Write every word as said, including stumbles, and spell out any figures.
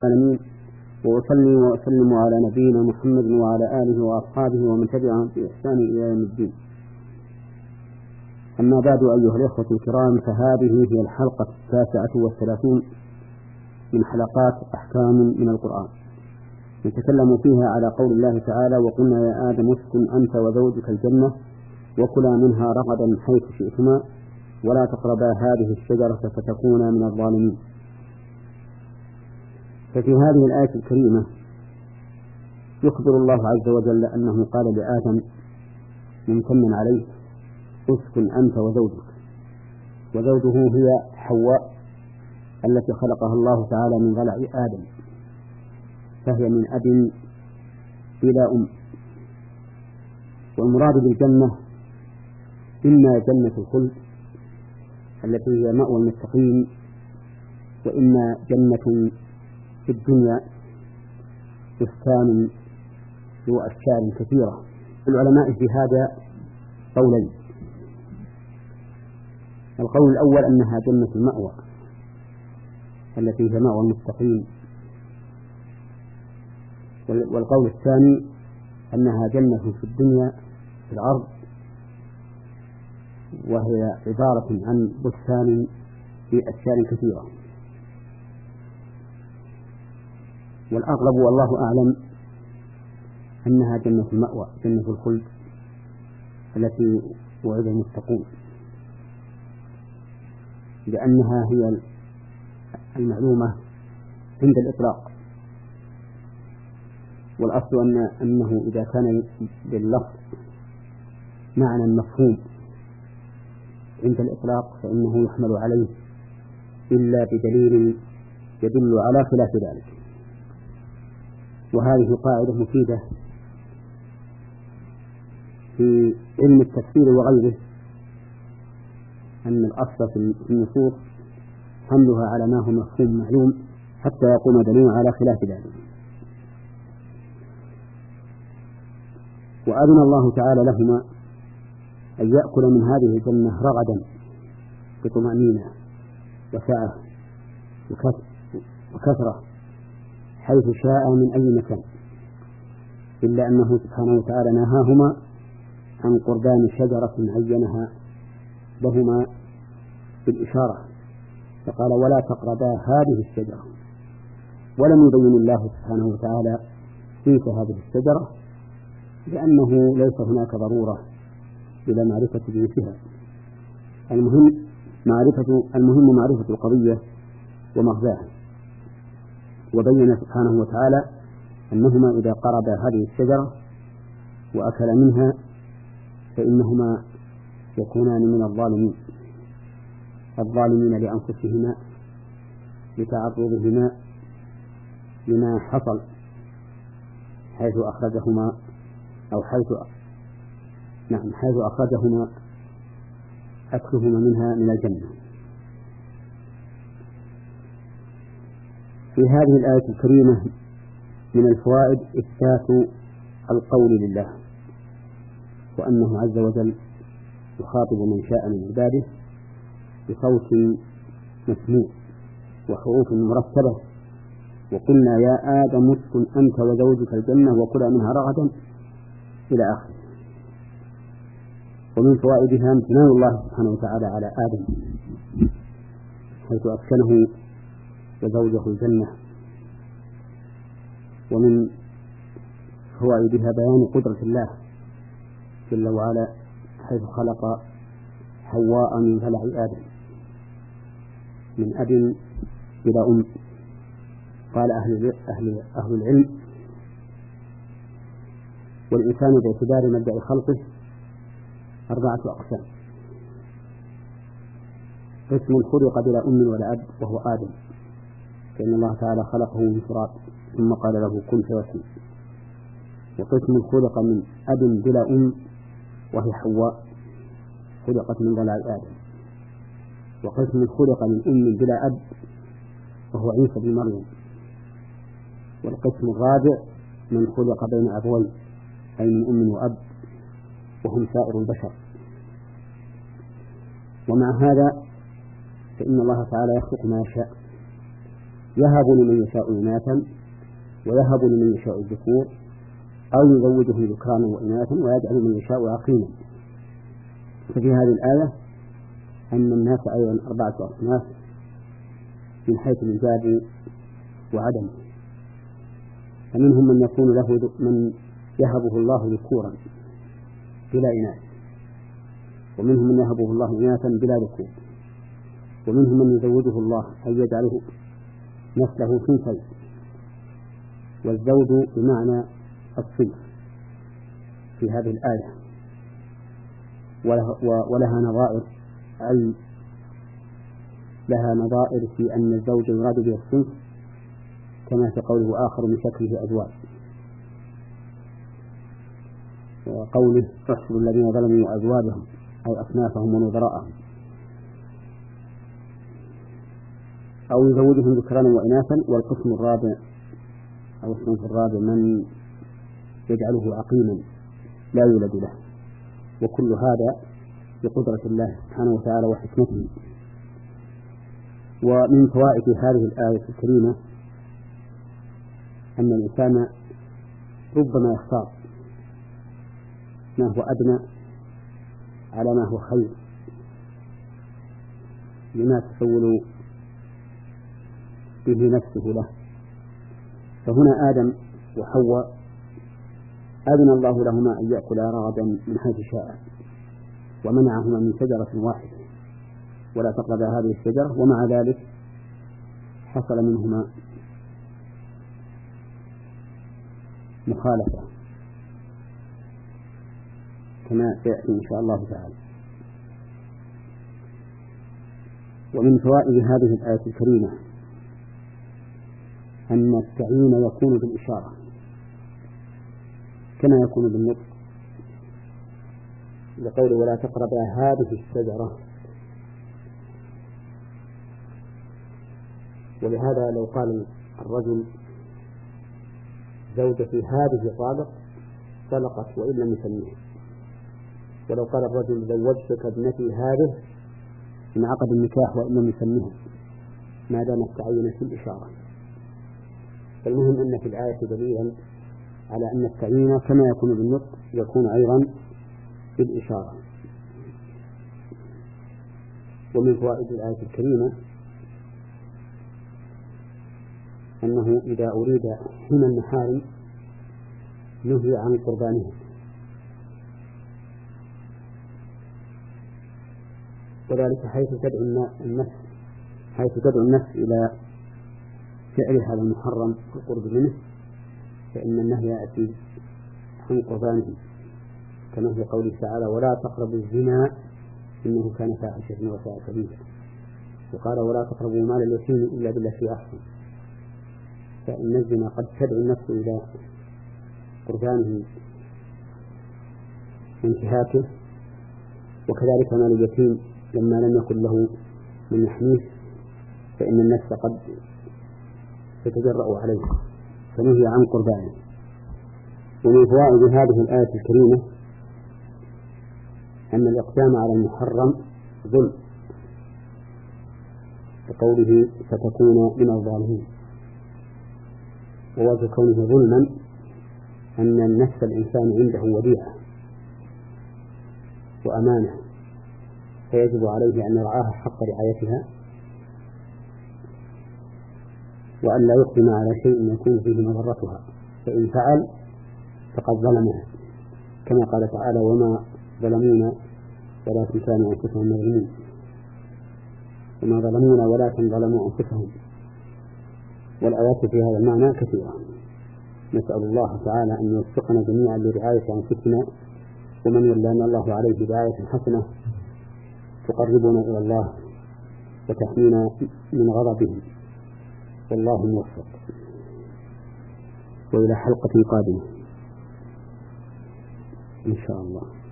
العالمين، وأصلي وأسلم على نبينا محمد وعلى آله وأصحابه ومن تبعهم بإحسان إلى يوم الدين. أما بعد، أيها الإخوة الكرام، فهذه هي الحلقة التاسعة والثلاثون من حلقات أحكام من القرآن، نتكلم فيها على قول الله تعالى: وقلنا يا آدم اسكن أنت وزوجك الجنة وكلا منها رغدا حيث شئتما ولا تقربا هذه الشجرة فتكونا من الظالمين. ففي هذه الآية الكريمة يخبر الله عز وجل أنه قال لآدم ممتنا عليه: اسكن أنت وزوجك. وزوجه هي حواء التي خلقها الله تعالى من ضلع آدم، فهي من أب إلى أم. والمراد بالجنة إما جنة الخلد التي هي مأوى المتقين، وإما جنة في الدنيا بستان ذو أشجار كثيرة. العلماء في هذا قولين: القول الأول أنها جنة المأوى التي هي مأوى المتقين، والقول الثاني أنها جنة في الدنيا في الأرض، وهي عبارة عن بستان في أشجار كثيرة. والأغلب والله أعلم أنها جنة المأوى، جنة الخلد التي وعد المتقون، لأنها هي المعلومة عند الإطلاق. والأصل أن أنه إذا كان لللفظ معنى مفهوم عند الإطلاق فإنه يحمل عليه إلا بدليل يدل على خلاف ذلك. وهذه قاعدة مفيدة في علم التفسير وغيره، أن الأصل في النصوص حملها على ما هو مفهوم معلوم حتى يقوم دليل على خلاف ذلك. وأذن الله تعالى لهما أن يأكل من هذه الجنة رغدا بطمأنينة وسعة وكثرة حيث شاء من أي مكان، إلا أنه سبحانه وتعالى نهاهما عن قربان شجرة عينها لهما بالإشارة، فقال: ولا تقربا هذه الشجرة. ولم يبين الله سبحانه وتعالى كيف هذه الشجرة، لأنه ليس هناك ضرورة إلى معرفة جنسها. المهم معرفة المهم معرفة القضية ومغزاها. وبين سبحانه وتعالى أنهما إذا قربا هذه الشجرة وأكلا منها فإنهما يكونان من الظالمين، الظالمين لأنفسهما لتعرضهما لما حصل حيث أخرجهما أو حيث نعم حيث أخرجهما أكلهما منها من الجنة. في هذه الآية الكريمة من الفوائد إثبات القول لله، وأنه عز وجل يخاطب من شاء من عباده بصوت مسموع وحروف مرتبة: وقلنا يا آدم اسكن أنت وزوجك الجنة وكلا منها رغدا إلى آخره. ومن فوائدها امتنان الله سبحانه وتعالى على آدم حيث أسكنه وزوجه الجنة. ومن فوائدها بيان قدرة الله جل وعلا حيث خلق حواء من ضلع آدم من أب إلى أم. قال أهل, أهل, أهل العلم: والإنسان باعتبار مبدأ خلقه أربعة أقسام: قسم خلق بلا أم ولا أب وهو آدم، فإن الله تعالى خلقه من تراب ثم قال له كن فيكون. وقسم خلق من أب بلا أم وهي حواء خلقت من ضلع آدم. وقسم خلق من أم بلا أب وهو عيسى بن مريم. والقسم الرابع من خلق بين أبوين أي من أم وأب وهم سائر البشر. ومع هذا فإن الله تعالى يخلق ما يشاء، يهب لمن يشاء إناثا ويهب لمن يشاء الذكور أو يزوجهم ذكرانا وإناثا ويجعل من يشاء عقيما. ففي هذه الآية أن الناس أيضا أربعة أصناف من حيث الإيجاب وعدم. فمنهم من يكون له من يهبه الله ذكورا بلا إناث، ومنهم من يهبه الله إناثا بلا ذكور، ومنهم من يزوجه الله أي يجعله نسله ثنتين، والزوج بمعنى الصنف في هذه الآية، ولها نظائر، أي لها نظائر في أن الزوج يراد به الصنف كما في قوله آخر من شكله أزواج، وقوله احسبوا الذين ظلموا أزواجهم أي أصنافهم ونظراءهم، أو يزوجهم ذكرانا وإناثا. والقسم الرابع أو الصنف الرابع من يجعله عقيما لا يولد له، وكل هذا بقدرة الله سبحانه وتعالى وحكمته. ومن فوائد هذه الآية الكريمة أن الإنسان ربما يختار ما هو أدنى على ما هو خير لما تسول به نفسه له. فهنا آدم وحواء أذن الله لهما أن يأكلا رغدا من حيث شاء، ومنعهما من شجرة واحدة ولا تقربا هذه الشجرة، ومع ذلك حصل منهما مخالفة كما سيأتي إن شاء الله تعالى. ومن فوائد هذه الآية الكريمة أن التعيين يكون بالإشارة كما يكون بالنطق، لقوله ولا تقربا هذه الشجرة. ولهذا لو قال الرجل زوجتي هذه طالق طلقت وإن لم يسميها، ولو قال الرجل زوجتك ابنتي هذه انعقد النكاح وإن لم يسميها ما دام التعين في الإشارة. فالمهم أن في الآية دليلا على أن التعيين كما يكون بالنطق يكون أيضا بالإشارة. ومن فوائد الآية الكريمة أنه إذا أريد حمى المحارم نهي عن قربانها، وذلك حيث تدعو النفس حيث تدعو النفس إلى فعل هذا المحرم في القرب منه، فإن النهي يأتي عن قربانه، كما في قوله تعالى ولا تقربوا الزنا إنه كان فاحشة وساء سبيلا، وقال ولا تقربوا مال اليتيم إلا بالتي أحسن. فإن الزنا قد تدعو النفس إلى قربانه وانتهاكه، وكذلك مال اليتيم لما لم يكن له من يحميه فإن النفس قد تتجرأ عليه فنهي عن قربانه. ومن فوائد هذه الآية الكريمة أن الإقدام على المحرم ظلم، كقوله فتكون من الظالمين. ووجه كونه ظلما أن النفس الإنسان عنده وديعة وأمانة، فيجب عليه أن يرعاها حق رعايتها، وأن لا يقدم على شيء يكون فيه مضرتها، فإن فعل فقد ظلمها، كما قال تعالى وما ظلمونا ولكن كانوا أنفسهم يظلمون، وما ظلمونا ولكن ظلموا أنفسهم. والآيات في هذا المعنى كثيرة. نسأل الله تعالى أن يوفقنا جميعا لرعاية أنفسنا، ومن ولنا الله عليه برعاية حسنة تقربنا إلى الله وتحمينا من غضبه، والله موفق. وإلى حلقة قادمة إن شاء الله.